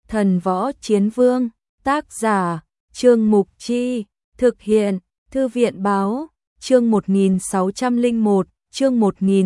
Thần Võ Chiến Vương, tác giả, Trương Mục Chi, thực hiện, Thư viện Báo, chương 1601, chương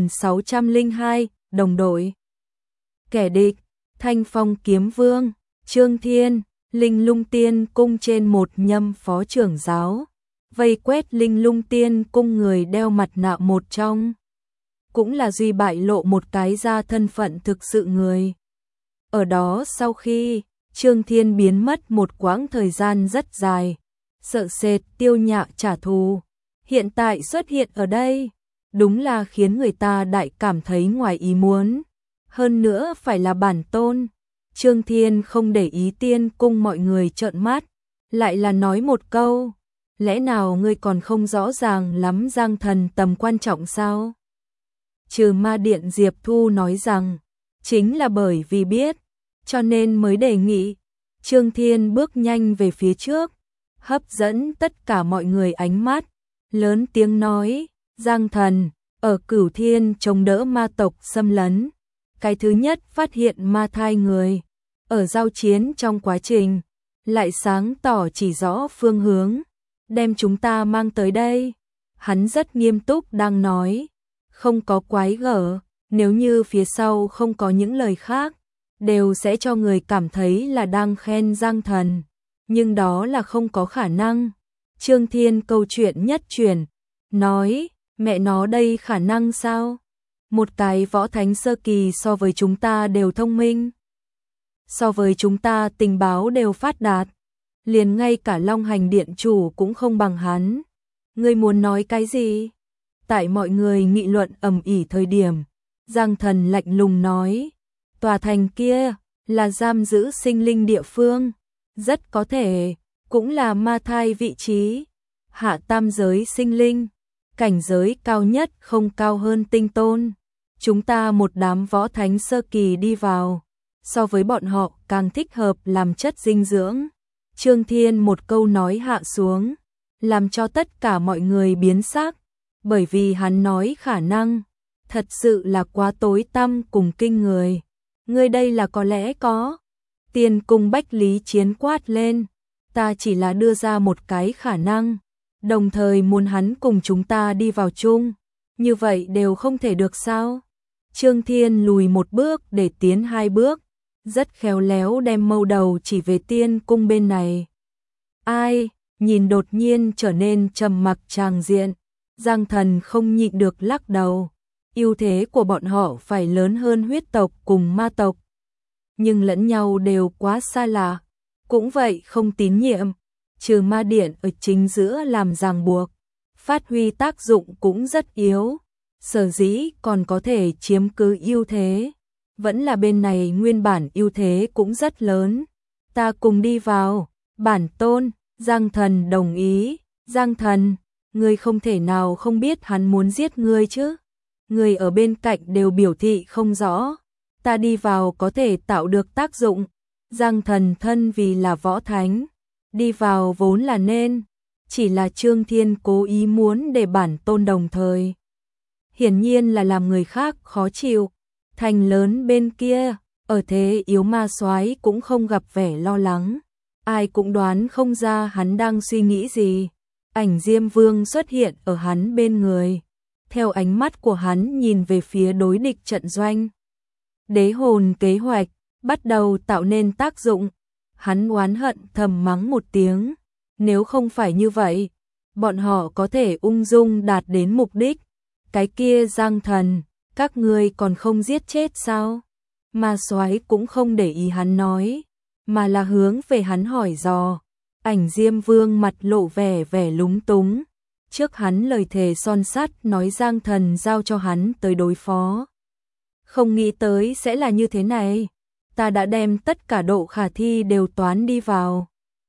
1602, đồng đội. Kẻ địch, Thanh Phong Kiếm Vương, Trương Thiên, Linh Lung Tiên Cung trên một nhâm phó trưởng giáo, vây quét Linh Lung Tiên Cung người đeo mặt nạ một trong. Cũng là duy bại lộ một cái ra thân phận thực sự người. Ở đó sau khi Trương Thiên biến mất một quãng thời gian rất dài, sợ sệt Tiêu Nhạ trả thù, hiện tại xuất hiện ở đây, đúng là khiến người ta đại cảm thấy ngoài ý muốn. Hơn nữa phải là bản tôn. Trương Thiên không để ý Tiên Cung mọi người trợn mắt, lại là nói một câu, lẽ nào ngươi còn không rõ ràng lắm Giang Thần tầm quan trọng sao? Trừ Ma Điện Diệp Thu nói rằng, chính là bởi vì biết, cho nên mới đề nghị. Trương Thiên bước nhanh về phía trước, hấp dẫn tất cả mọi người ánh mắt, lớn tiếng nói, Giang Thần, ở Cửu Thiên chống đỡ ma tộc xâm lấn. Cái thứ nhất phát hiện ma thai người, ở giao chiến trong quá trình, lại sáng tỏ chỉ rõ phương hướng, đem chúng ta mang tới đây. Hắn rất nghiêm túc đang nói, không có quái gở, nếu như phía sau không có những lời khác, đều sẽ cho người cảm thấy là đang khen Giang Thần, nhưng đó là không có khả năng. Trương Thiên câu chuyện nhất chuyển, nói, mẹ nó đây khả năng sao? Một cái võ thánh sơ kỳ so với chúng ta đều thông minh, so với chúng ta tình báo đều phát đạt, liền ngay cả Long Hành Điện chủ cũng không bằng hắn. Ngươi muốn nói cái gì? Tại mọi người nghị luận ầm ĩ thời điểm, Giang Thần lạnh lùng nói, tòa thành kia là giam giữ sinh linh địa phương, rất có thể cũng là ma thai vị trí, hạ tam giới sinh linh, cảnh giới cao nhất không cao hơn tinh tôn. Chúng ta một đám võ thánh sơ kỳ đi vào, so với bọn họ càng thích hợp làm chất dinh dưỡng. Trương Thiên một câu nói hạ xuống, làm cho tất cả mọi người biến sắc, bởi vì hắn nói khả năng, thật sự là quá tối tăm cùng kinh người. Ngươi đây là có lẽ có. Tiên Cung Bách Lý Chiến quát lên, ta chỉ là đưa ra một cái khả năng, đồng thời muốn hắn cùng chúng ta đi vào chung, như vậy đều không thể được sao? Trương Thiên lùi một bước để tiến hai bước, rất khéo léo đem mâu đầu chỉ về Tiên Cung bên này. Ai, nhìn đột nhiên trở nên trầm mặc tràng diện, Giang Thần không nhịn được lắc đầu. Ưu thế của bọn họ phải lớn hơn huyết tộc cùng ma tộc, nhưng lẫn nhau đều quá xa lạ, cũng vậy không tín nhiệm, trừ Ma Điện ở chính giữa làm ràng buộc, phát huy tác dụng cũng rất yếu. Sở dĩ còn có thể chiếm cứ ưu thế, vẫn là bên này nguyên bản ưu thế cũng rất lớn. Ta cùng đi vào. Bản tôn. Giang Thần đồng ý. Giang Thần, ngươi không thể nào không biết hắn muốn giết ngươi chứ? Người ở bên cạnh đều biểu thị không rõ. Ta đi vào có thể tạo được tác dụng. Giang Thần thân vì là võ thánh, đi vào vốn là nên, chỉ là Trương Thiên cố ý muốn để bản tôn đồng thời, hiển nhiên là làm người khác khó chịu. Thành lớn bên kia, ở thế yếu ma soái cũng không gặp vẻ lo lắng, ai cũng đoán không ra hắn đang suy nghĩ gì. Ảnh Diêm Vương xuất hiện ở hắn bên người, theo ánh mắt của hắn nhìn về phía đối địch trận doanh. Đế hồn kế hoạch bắt đầu tạo nên tác dụng. Hắn oán hận thầm mắng một tiếng, nếu không phải như vậy, bọn họ có thể ung dung đạt đến mục đích. Cái kia Giang Thần, các ngươi còn không giết chết sao? Ma soái cũng không để ý hắn nói, mà là hướng về hắn hỏi dò. Ảnh Diêm Vương mặt lộ vẻ lúng túng, trước hắn lời thề son sắt nói Giang Thần giao cho hắn tới đối phó. Không nghĩ tới sẽ là như thế này, ta đã đem tất cả độ khả thi đều toán đi vào.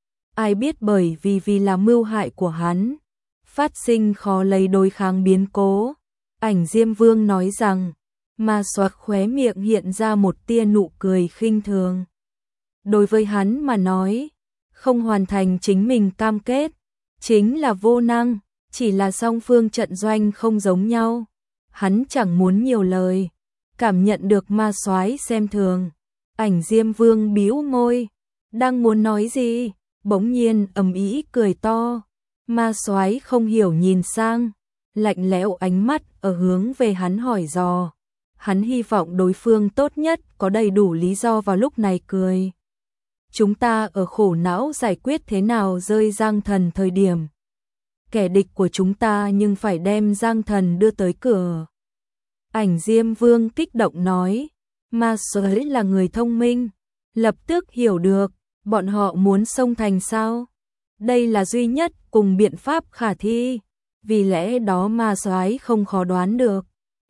Ai biết bởi vì là mưu hại của hắn, phát sinh khó lấy đối kháng biến cố. Ảnh Diêm Vương nói rằng, mà xoạc khóe miệng hiện ra một tia nụ cười khinh thường. Đối với hắn mà nói, không hoàn thành chính mình cam kết, chính là vô năng, chỉ là song phương trận doanh không giống nhau. Hắn chẳng muốn nhiều lời, cảm nhận được ma soái xem thường. Ảnh Diêm Vương bĩu môi, Đang muốn nói gì, bỗng nhiên ầm ĩ cười to. Ma Soái không hiểu nhìn sang, lạnh lẽo ánh mắt ở hướng về hắn hỏi dò. Hắn hy vọng đối phương tốt nhất có đầy đủ lý do vào lúc này cười. Chúng ta ở khổ não giải quyết thế nào rơi Giang Thần thời điểm. Kẻ địch của chúng ta nhưng phải đem Giang Thần đưa tới cửa. Ảnh Diêm Vương kích động nói, Ma Soái là người thông minh, lập tức hiểu được, bọn họ muốn xông thành sao? Đây là duy nhất cùng biện pháp khả thi, vì lẽ đó Ma Soái không khó đoán được.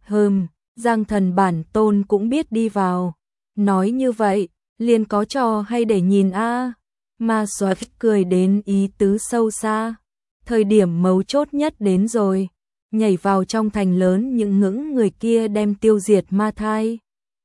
Giang Thần bản tôn cũng biết đi vào. Nói như vậy, liền có trò hay để nhìn a. Ma Soái cười đến ý tứ sâu xa. Thời điểm mấu chốt nhất đến rồi, nhảy vào trong thành lớn những người kia đem tiêu diệt ma thai.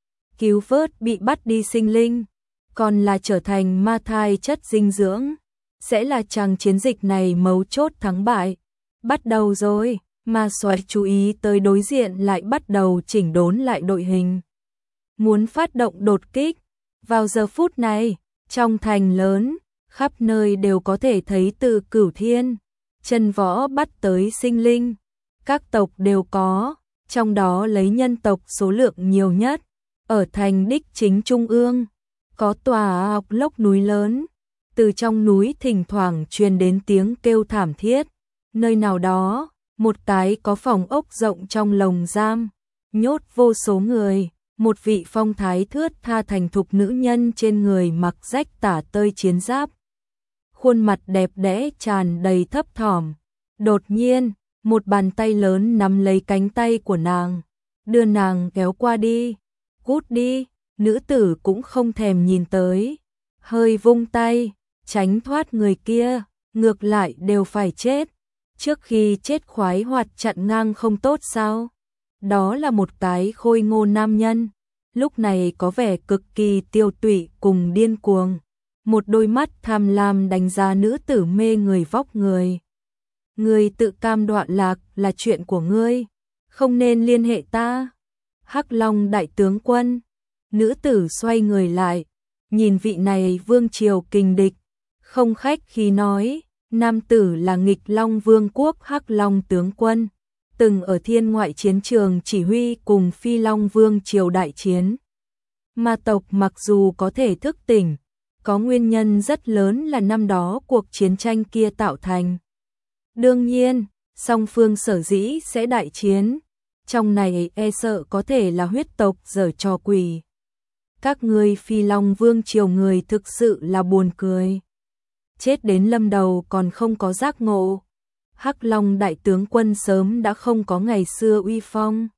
Cứu vớt bị bắt đi sinh linh, còn là trở thành ma thai chất dinh dưỡng. Sẽ là chàng chiến dịch này mấu chốt thắng bại. Bắt đầu rồi, Ma Soái chú ý tới đối diện lại bắt đầu chỉnh đốn lại đội hình. Muốn phát động đột kích. Vào giờ phút này, trong thành lớn, khắp nơi đều có thể thấy từ Cửu Thiên, chân võ bắt tới sinh linh. Các tộc đều có, trong đó lấy nhân tộc số lượng nhiều nhất. Ở thành đích chính trung ương, có tòa ọc lốc núi lớn. Từ trong núi thỉnh thoảng truyền đến tiếng kêu thảm thiết. Nơi nào đó, một cái có phòng ốc rộng trong lồng giam, nhốt vô số người. Một vị phong thái thướt tha thành thục nữ nhân trên người mặc rách tả tơi chiến giáp. Khuôn mặt đẹp đẽ tràn đầy thấp thỏm. Đột nhiên, một bàn tay lớn nắm lấy cánh tay của nàng, đưa nàng kéo qua đi. Cút đi, nữ tử cũng không thèm nhìn tới. Hơi vung tay, tránh thoát người kia, ngược lại đều phải chết. Trước khi chết khoái hoạt chặn ngang không tốt sao? Đó là một cái khôi ngô nam nhân, lúc này có vẻ cực kỳ tiêu tụy cùng điên cuồng. Một đôi mắt tham lam đánh giá nữ tử mê người vóc người. Ngươi tự cam đoạn lạc là chuyện của ngươi, không nên liên hệ ta. Hắc Long đại tướng quân. Nữ tử xoay người lại, nhìn vị này vương triều kình địch, không khách khí nói, nam tử là nghịch Long Vương quốc Hắc Long tướng quân, từng ở thiên ngoại chiến trường chỉ huy cùng Phi Long Vương triều đại chiến. Ma tộc mặc dù có thể thức tỉnh, có nguyên nhân rất lớn là năm đó cuộc chiến tranh kia tạo thành. Đương nhiên, song phương sở dĩ sẽ đại chiến, trong này e sợ có thể là huyết tộc giở trò quỷ. Các ngươi Phi Long Vương triều người thực sự là buồn cười. Chết đến lâm đầu còn không có giác ngộ. Hắc Long đại tướng quân sớm đã không có ngày xưa uy phong.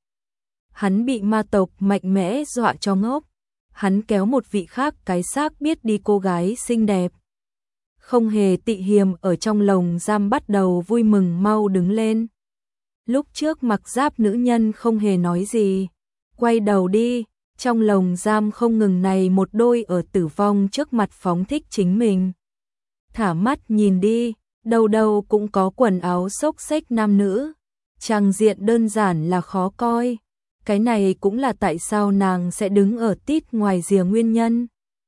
Hắn bị ma tộc mạnh mẽ dọa cho ngốc. Hắn kéo một vị khác cái xác biết đi cô gái xinh đẹp. Không hề tị hiềm ở trong lồng giam bắt đầu vui mừng mau đứng lên. Lúc trước mặc giáp nữ nhân không hề nói gì. Quay đầu đi, trong lồng giam không ngừng này một đôi ở tử vong trước mặt phóng thích chính mình. Thả mắt nhìn đi, đâu đâu cũng có quần áo xốc xếch nam nữ. Trang diện đơn giản là khó coi. Cái này cũng là tại sao nàng sẽ đứng ở tít ngoài rìa nguyên nhân.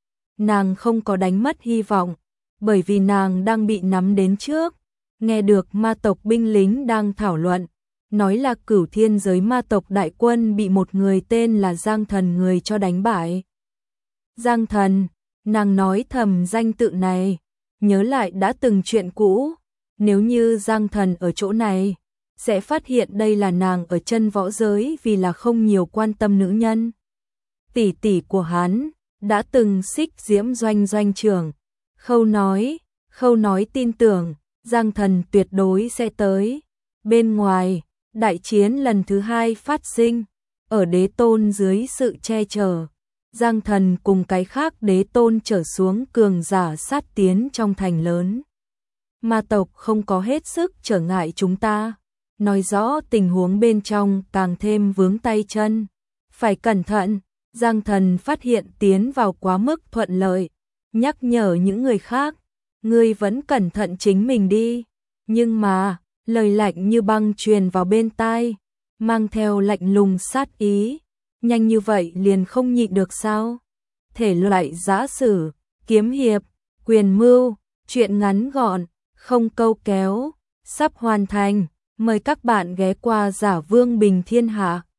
Nàng không có đánh mất hy vọng, bởi vì nàng đang bị nắm đến trước. Nghe được ma tộc binh lính đang thảo luận, nói là Cửu Thiên giới ma tộc đại quân bị một người tên là Giang Thần người cho đánh bại. Giang Thần, nàng nói thầm danh tự này, nhớ lại đã từng chuyện cũ. Nếu như Giang Thần ở chỗ này, sẽ phát hiện đây là nàng ở chân võ giới vì là không nhiều quan tâm nữ nhân. Tỷ tỷ của hắn, đã từng xích diễm doanh trưởng. Khâu nói tin tưởng, Giang Thần tuyệt đối sẽ tới. Bên ngoài, đại chiến lần thứ 2 phát sinh, ở đế tôn dưới sự che chở. Giang Thần cùng cái khác đế tôn trở xuống cường giả sát tiến trong thành lớn. Ma tộc không có hết sức trở ngại chúng ta. Nói rõ tình huống bên trong càng thêm vướng tay chân. Phải cẩn thận, Giang Thần phát hiện tiến vào quá mức thuận lợi. Nhắc nhở những người khác, ngươi vẫn cẩn thận chính mình đi. Nhưng mà, lời lạnh như băng truyền vào bên tai, mang theo lạnh lùng sát ý. Nhanh như vậy liền không nhịn được sao? Thể loại giã sử, kiếm hiệp, Quyền mưu, chuyện ngắn gọn, không câu kéo, sắp hoàn thành. Mời các bạn ghé qua Giả Vương Bình Thiên Hạ.